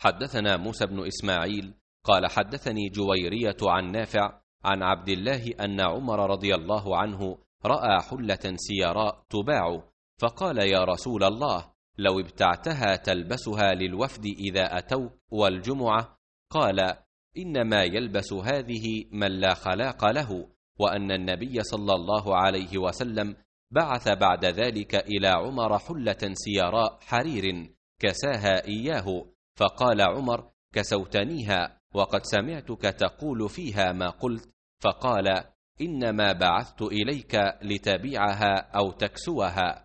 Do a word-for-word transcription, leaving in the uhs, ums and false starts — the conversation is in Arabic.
حدثنا موسى بن إسماعيل قال حدثني جويرية عن نافع عن عبد الله أن عمر رضي الله عنه رأى حلة سيراء تباع، فقال يا رسول الله لو ابتعتها تلبسها للوفد إذا أتوك والجمعة، قال إنما يلبس هذه من لا خلاق له، وأن النبي صلى الله عليه وسلم بعث بعد ذلك إلى عمر حلة سيراء حرير كساها إياه، فقال عمر كسوتنيها وقد سمعتك تقول فيها ما قلت، فقال إنما بعثت إليك لتبيعها أو تكسوها.